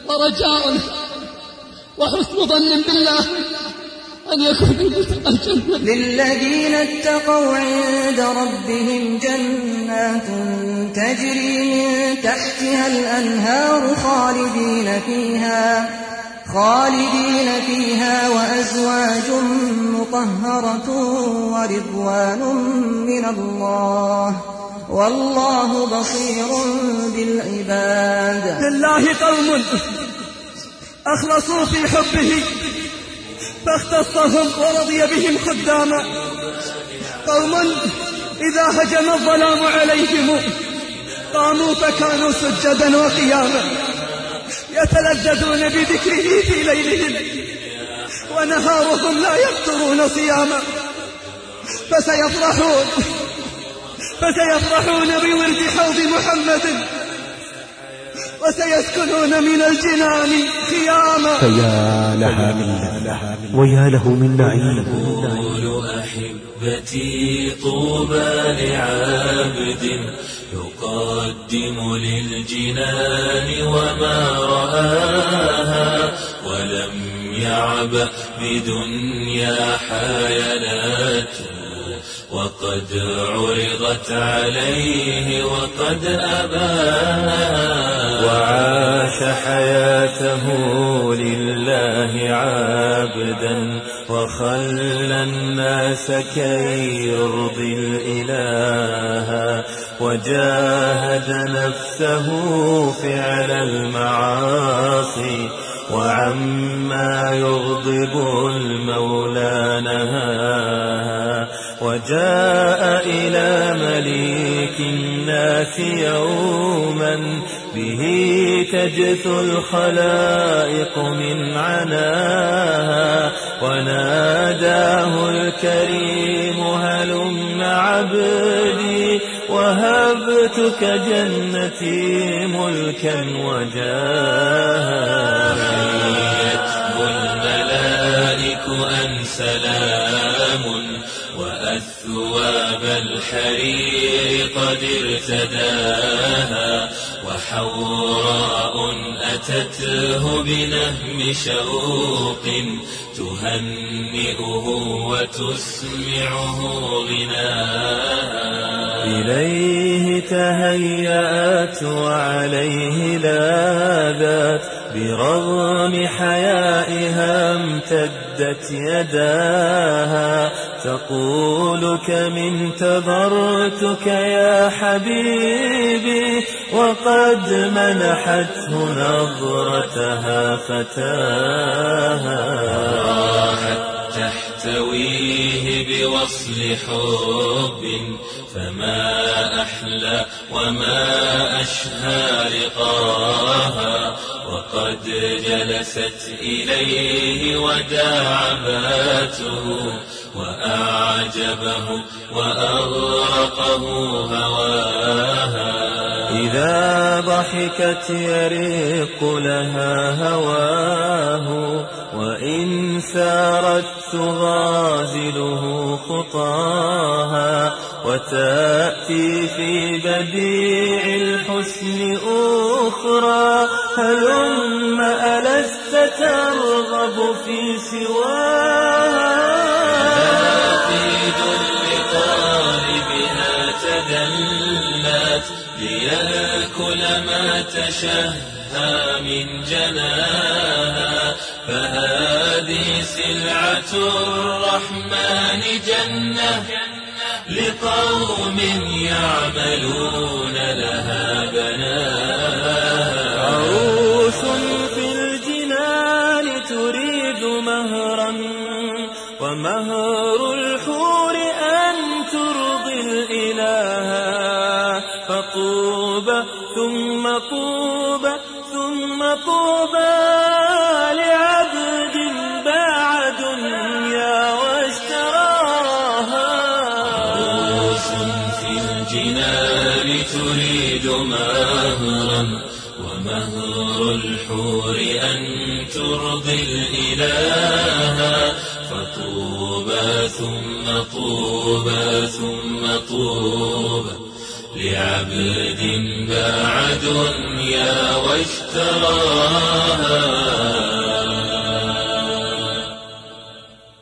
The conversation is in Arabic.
ورجاء وحسن ظن بالله أن يكون متقى الجنة. للذين اتقوا عند ربهم جنات تجري من تحتها الأنهار خالدين فيها وأزواج مطهرة ورضوان من الله والله بصير بالعباد. لله قوم أخلصوا في حبه فاختصهم ورضي بهم خداما، قوم إذا هجم الظلام عليهم قاموا فكانوا سجدا وقياما، يتلذذون بذكره في ليلهم ونهارهم لا يفترون صياما، فسيفرحون بورد حوض محمد وسيسكنون من الجنان خياما. فيا لها من لذة ويا له من نعيم. قول أحبتي طوبى لعابد يقدم للجنان وما رآها ولم يعبأ بدنيا حياته وقد عرضت عليه وقد أباها وعاش حياته لله عابدا وخلى الناس كي يرضي الإله وجاهد نفسه فعل المعاصي وعما يغضب المولى نهاها وجاء إلى مليك الناس يوما به تجثو الخلائق من عناها وناداه الكريم هلم عبدي وهبتك جنتي ملكا وجاها يتبو الملائك أن سلام وأثواب الحرير قد ارتداها وحوراء أتته بنهم شوق تهنئه وتسمعه غناها إليه تهيأت وعليه لاذت برغم حيائها امتدت يداها تقول كم انتظرتك يا حبيبي وقد منحته نظرتها فتاها راحت تحتويه بوصل حب فما أحلى وما أشهى لقاها وقد جلست إليه وداعباته وأعجبه وأغرقه هواها إذا ضحكت يرق لها هواه وإن سارت تغازله خطاها وتأتي في بديع الحسن أخرى هلم ألست ترغب في سواها في ذل طالبها تدلت ليأكل ما تشهى من جناها فهذه سلعة الرحمن جنة لقوم يعملون لها بناها عروس في الجنان تريد مهرا ومهر الحور أن ترضي الإله فطوبى ثم طوبى ثم طوبى لعبد باع دنيا واشتراها عروس في الجنان تريد مهرا ومهر الحور أن ترضي الإله فطوبى ثم طوبى ثم طوبى لعبد باع دنيا واشتراها